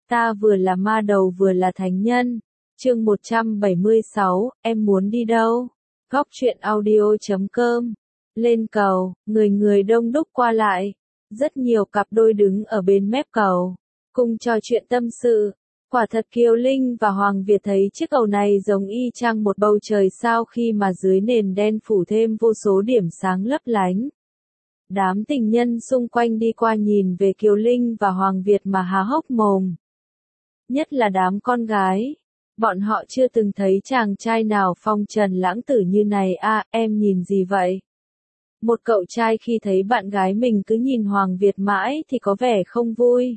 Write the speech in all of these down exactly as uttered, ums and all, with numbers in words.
Ta vừa là ma đầu vừa là thánh nhân. Chương một trăm bảy mươi sáu, em muốn đi đâu? Góc truyện audio chấm com. Lên cầu, người người đông đúc qua lại. Rất nhiều cặp đôi đứng ở bên mép cầu, cùng trò chuyện tâm sự. Quả thật Kiều Linh và Hoàng Việt thấy chiếc cầu này giống y chang một bầu trời sao khi mà dưới nền đen phủ thêm vô số điểm sáng lấp lánh. Đám tình nhân xung quanh đi qua nhìn về Kiều Linh và Hoàng Việt mà há hốc mồm. Nhất là đám con gái. Bọn họ chưa từng thấy chàng trai nào phong trần lãng tử như này à, em nhìn gì vậy? Một cậu trai khi thấy bạn gái mình cứ nhìn Hoàng Việt mãi thì có vẻ không vui.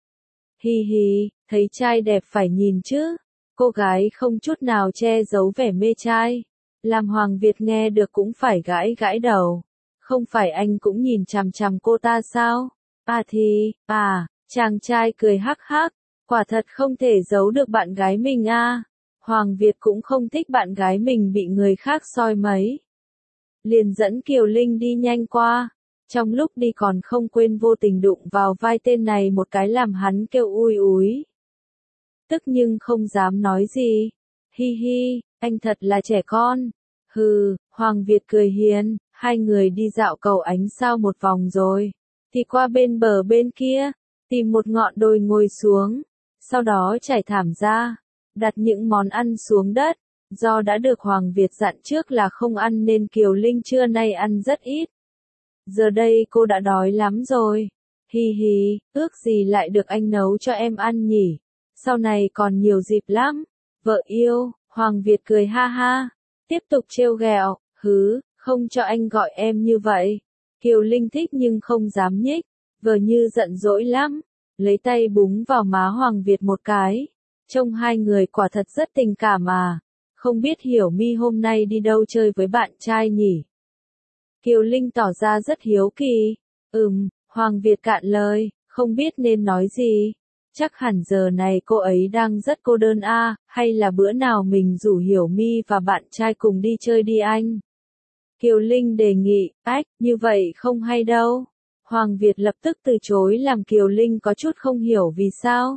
Hi hi, thấy trai đẹp phải nhìn chứ. Cô gái không chút nào che giấu vẻ mê trai. Làm Hoàng Việt nghe được cũng phải gãi gãi đầu. Không phải anh cũng nhìn chằm chằm cô ta sao? À thì, à, chàng trai cười hắc hắc. Quả thật không thể giấu được bạn gái mình à. Hoàng Việt cũng không thích bạn gái mình bị người khác soi mấy. Liền dẫn Kiều Linh đi nhanh qua. Trong lúc đi còn không quên vô tình đụng vào vai tên này một cái làm hắn kêu ui úi. Tức nhưng không dám nói gì. Hi hi, anh thật là trẻ con. Hừ, Hoàng Việt cười hiền, hai người đi dạo cầu ánh sao một vòng rồi. Thì qua bên bờ bên kia, tìm một ngọn đồi ngồi xuống. Sau đó trải thảm ra, đặt những món ăn xuống đất. Do đã được Hoàng Việt dặn trước là không ăn nên Kiều Linh trưa nay ăn rất ít. Giờ đây cô đã đói lắm rồi. Hi hi, ước gì lại được anh nấu cho em ăn nhỉ. Sau này còn nhiều dịp lắm. Vợ yêu, Hoàng Việt cười ha ha. Tiếp tục trêu ghẹo, hứ, không cho anh gọi em như vậy. Kiều Linh thích nhưng không dám nhích. Vờ như giận dỗi lắm. Lấy tay búng vào má Hoàng Việt một cái. Trông hai người quả thật rất tình cảm à. Không biết Hiểu My hôm nay đi đâu chơi với bạn trai nhỉ? Kiều Linh tỏ ra rất hiếu kỳ. Ừm, Hoàng Việt cạn lời, không biết nên nói gì. Chắc hẳn giờ này cô ấy đang rất cô đơn a, à, hay là bữa nào mình rủ Hiểu My và bạn trai cùng đi chơi đi anh? Kiều Linh đề nghị, ách, như vậy không hay đâu. Hoàng Việt lập tức từ chối làm Kiều Linh có chút không hiểu vì sao.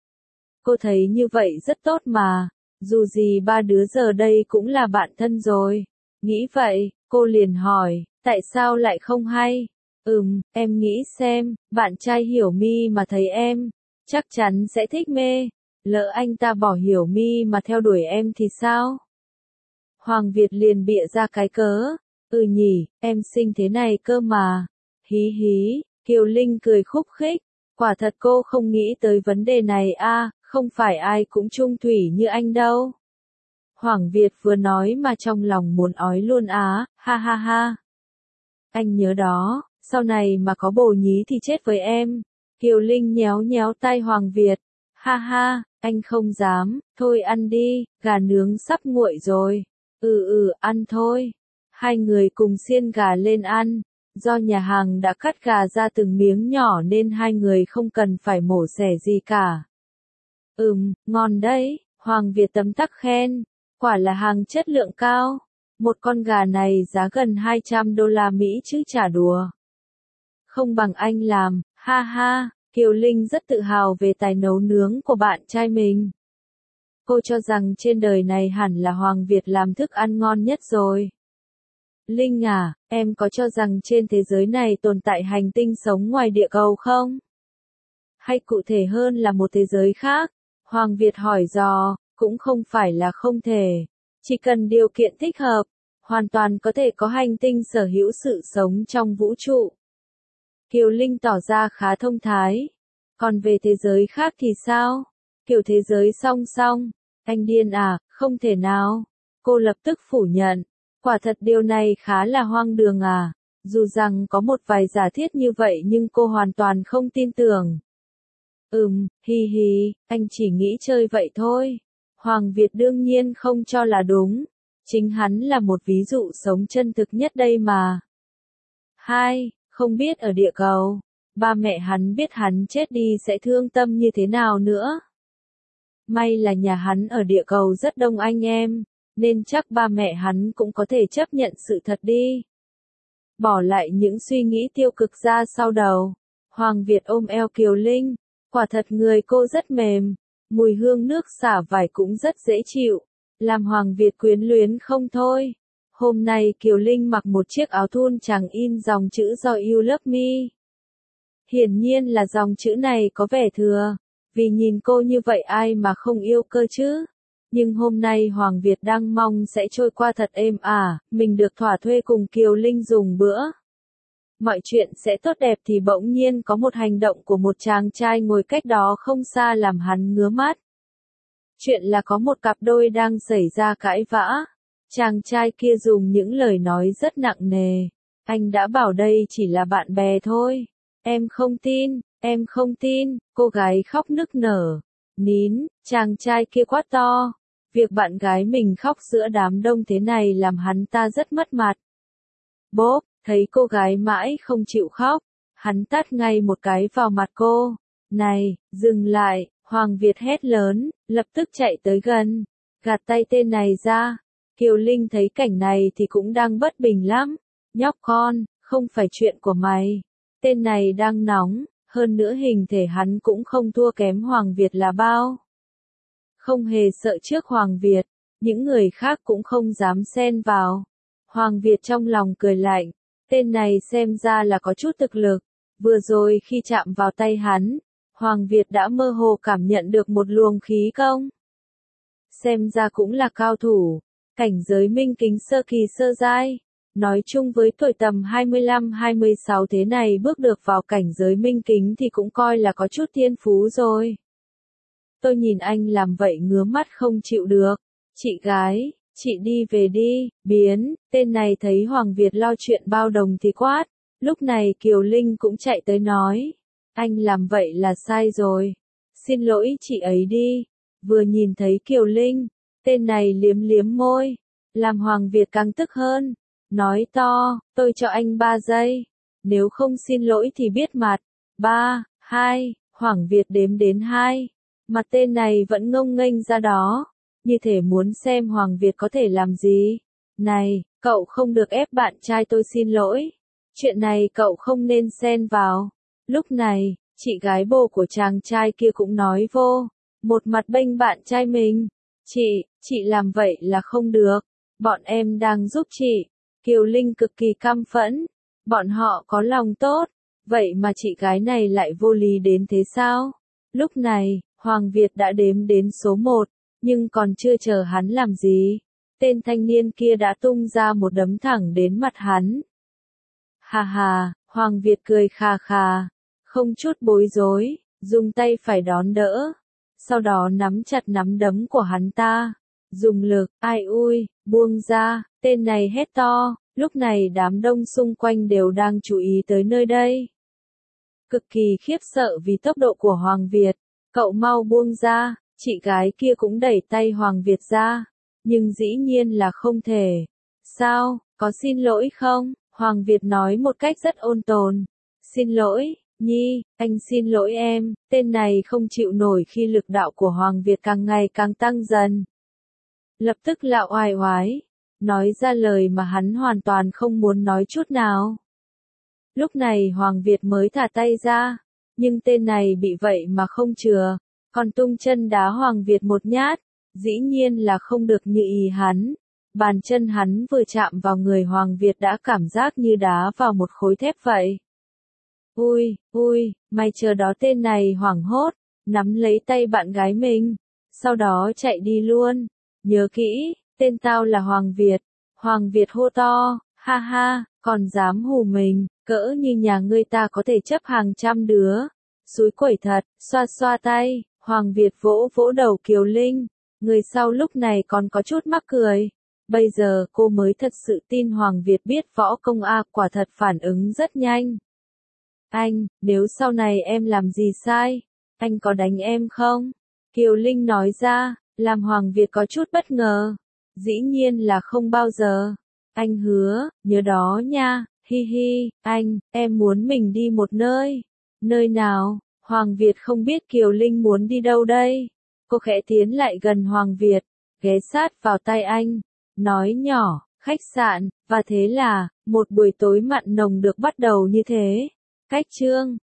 Cô thấy như vậy rất tốt mà. Dù gì ba đứa giờ đây cũng là bạn thân rồi. Nghĩ vậy, cô liền hỏi, tại sao lại không hay? Ừm, em nghĩ xem, bạn trai Hiểu My mà thấy em, chắc chắn sẽ thích mê. Lỡ anh ta bỏ Hiểu My mà theo đuổi em thì sao? Hoàng Việt liền bịa ra cái cớ. Ừ nhỉ, em xinh thế này cơ mà. Hí hí, Kiều Linh cười khúc khích. Quả thật cô không nghĩ tới vấn đề này a. Không phải ai cũng chung thủy như anh đâu. Hoàng Việt vừa nói mà trong lòng muốn ói luôn á, ha ha ha. Anh nhớ đó, sau này mà có bồ nhí thì chết với em. Kiều Linh nhéo nhéo tay Hoàng Việt. Ha ha, anh không dám, thôi ăn đi, gà nướng sắp nguội rồi. Ừ ừ, ăn thôi. Hai người cùng xiên gà lên ăn. Do nhà hàng đã cắt gà ra từng miếng nhỏ nên hai người không cần phải mổ xẻ gì cả. Ừm, ngon đấy, Hoàng Việt tấm tắc khen. Quả là hàng chất lượng cao. Một con gà này giá gần hai trăm đô la Mỹ chứ chả đùa. Không bằng anh làm, ha ha, Kiều Linh rất tự hào về tài nấu nướng của bạn trai mình. Cô cho rằng trên đời này hẳn là Hoàng Việt làm thức ăn ngon nhất rồi. Linh à, em có cho rằng trên thế giới này tồn tại hành tinh sống ngoài địa cầu không? Hay cụ thể hơn là một thế giới khác? Hoàng Việt hỏi dò, cũng không phải là không thể. Chỉ cần điều kiện thích hợp, hoàn toàn có thể có hành tinh sở hữu sự sống trong vũ trụ. Kiều Linh tỏ ra khá thông thái. Còn về thế giới khác thì sao? Kiểu thế giới song song. Anh điên à, không thể nào. Cô lập tức phủ nhận. Quả thật điều này khá là hoang đường à. Dù rằng có một vài giả thiết như vậy nhưng cô hoàn toàn không tin tưởng. Ừm, hi hi, anh chỉ nghĩ chơi vậy thôi. Hoàng Việt đương nhiên không cho là đúng. Chính hắn là một ví dụ sống chân thực nhất đây mà. Hai, không biết ở địa cầu, ba mẹ hắn biết hắn chết đi sẽ thương tâm như thế nào nữa. May là nhà hắn ở địa cầu rất đông anh em, nên chắc ba mẹ hắn cũng có thể chấp nhận sự thật đi. Bỏ lại những suy nghĩ tiêu cực ra sau đầu, Hoàng Việt ôm eo Kiều Linh. Quả thật người cô rất mềm, mùi hương nước xả vải cũng rất dễ chịu, làm Hoàng Việt quyến luyến không thôi. Hôm nay Kiều Linh mặc một chiếc áo thun trắng in dòng chữ Do You Love Me. Hiển nhiên là dòng chữ này có vẻ thừa, vì nhìn cô như vậy ai mà không yêu cơ chứ. Nhưng hôm nay Hoàng Việt đang mong sẽ trôi qua thật êm ả, mình được thỏa thuê cùng Kiều Linh dùng bữa. Mọi chuyện sẽ tốt đẹp thì bỗng nhiên có một hành động của một chàng trai ngồi cách đó không xa làm hắn ngứa mắt. Chuyện là có một cặp đôi đang xảy ra cãi vã. Chàng trai kia dùng những lời nói rất nặng nề. Anh đã bảo đây chỉ là bạn bè thôi. Em không tin, em không tin, cô gái khóc nức nở. Nín, chàng trai kia quát to. Việc bạn gái mình khóc giữa đám đông thế này làm hắn ta rất mất mặt. Bốp, thấy cô gái mãi không chịu khóc, hắn tát ngay một cái vào mặt cô. Này, dừng lại, Hoàng Việt hét lớn, lập tức chạy tới gần, gạt tay tên này ra. Kiều Linh thấy cảnh này thì cũng đang bất bình lắm. Nhóc con, không phải chuyện của mày. Tên này đang nóng, hơn nữa hình thể hắn cũng không thua kém Hoàng Việt là bao. Không hề sợ trước Hoàng Việt, những người khác cũng không dám xen vào. Hoàng Việt trong lòng cười lạnh, tên này xem ra là có chút thực lực. Vừa rồi khi chạm vào tay hắn, Hoàng Việt đã mơ hồ cảm nhận được một luồng khí công. Xem ra cũng là cao thủ, cảnh giới minh kính sơ kỳ sơ giai. Nói chung với tuổi tầm hai mươi lăm hai mươi sáu thế này bước được vào cảnh giới minh kính thì cũng coi là có chút thiên phú rồi. Tôi nhìn anh làm vậy ngứa mắt không chịu được. Chị gái, chị đi về đi, biến, tên này thấy Hoàng Việt lo chuyện bao đồng thì quát. Lúc này Kiều Linh cũng chạy tới nói. Anh làm vậy là sai rồi. Xin lỗi chị ấy đi. Vừa nhìn thấy Kiều Linh, tên này liếm liếm môi, làm Hoàng Việt càng tức hơn. Nói to, tôi cho anh ba giây. Nếu không xin lỗi thì biết mặt. Ba, hai, Hoàng Việt đếm đến hai. Mặt tên này vẫn ngông nghênh ra đó. Như thể muốn xem Hoàng Việt có thể làm gì. Này, cậu không được ép bạn trai tôi xin lỗi. Chuyện này cậu không nên xen vào. Lúc này, chị gái bồ của chàng trai kia cũng nói vô. Một mặt bênh bạn trai mình. Chị, chị làm vậy là không được. Bọn em đang giúp chị. Kiều Linh cực kỳ căm phẫn. Bọn họ có lòng tốt. Vậy mà chị gái này lại vô lý đến thế sao? Lúc này, Hoàng Việt đã đếm đến số một. Nhưng còn chưa chờ hắn làm gì. Tên thanh niên kia đã tung ra một đấm thẳng đến mặt hắn. Hà hà, Hoàng Việt cười khà khà. Không chút bối rối, dùng tay phải đón đỡ. Sau đó nắm chặt nắm đấm của hắn ta. Dùng lực, ai ui, buông ra, tên này hét to. Lúc này đám đông xung quanh đều đang chú ý tới nơi đây. Cực kỳ khiếp sợ vì tốc độ của Hoàng Việt. Cậu mau buông ra, chị gái kia cũng đẩy tay Hoàng Việt ra. Nhưng dĩ nhiên là không thể. Sao, có xin lỗi không? Hoàng Việt nói một cách rất ôn tồn. Xin lỗi, Nhi, anh xin lỗi em. Tên này không chịu nổi khi lực đạo của Hoàng Việt càng ngày càng tăng dần. Lập tức lạo oai oái. Nói ra lời mà hắn hoàn toàn không muốn nói chút nào. Lúc này Hoàng Việt mới thả tay ra. Nhưng tên này bị vậy mà không chừa. Còn tung chân đá Hoàng Việt một nhát. Dĩ nhiên là không được như ý hắn. Bàn chân hắn vừa chạm vào người Hoàng Việt đã cảm giác như đá vào một khối thép vậy. Ui, ui, mày chờ đó, tên này hoảng hốt, nắm lấy tay bạn gái mình. Sau đó chạy đi luôn. Nhớ kỹ, tên tao là Hoàng Việt. Hoàng Việt hô to, ha ha, còn dám hù mình, cỡ như nhà ngươi ta có thể chấp hàng trăm đứa. Xúi quẩy thật, xoa xoa tay, Hoàng Việt vỗ vỗ đầu Kiều Linh. Người sau lúc này còn có chút mắc cười. Bây giờ cô mới thật sự tin Hoàng Việt biết võ công a, quả thật phản ứng rất nhanh. Anh, nếu sau này em làm gì sai, anh có đánh em không? Kiều Linh nói ra, làm Hoàng Việt có chút bất ngờ. Dĩ nhiên là không bao giờ. Anh hứa, nhớ đó nha, hi hi, anh, em muốn mình đi một nơi. Nơi nào? Hoàng Việt không biết Kiều Linh muốn đi đâu đây. Cô khẽ tiến lại gần Hoàng Việt, ghé sát vào tay anh, nói nhỏ, khách sạn, và thế là, một buổi tối mặn nồng được bắt đầu như thế. Cách chương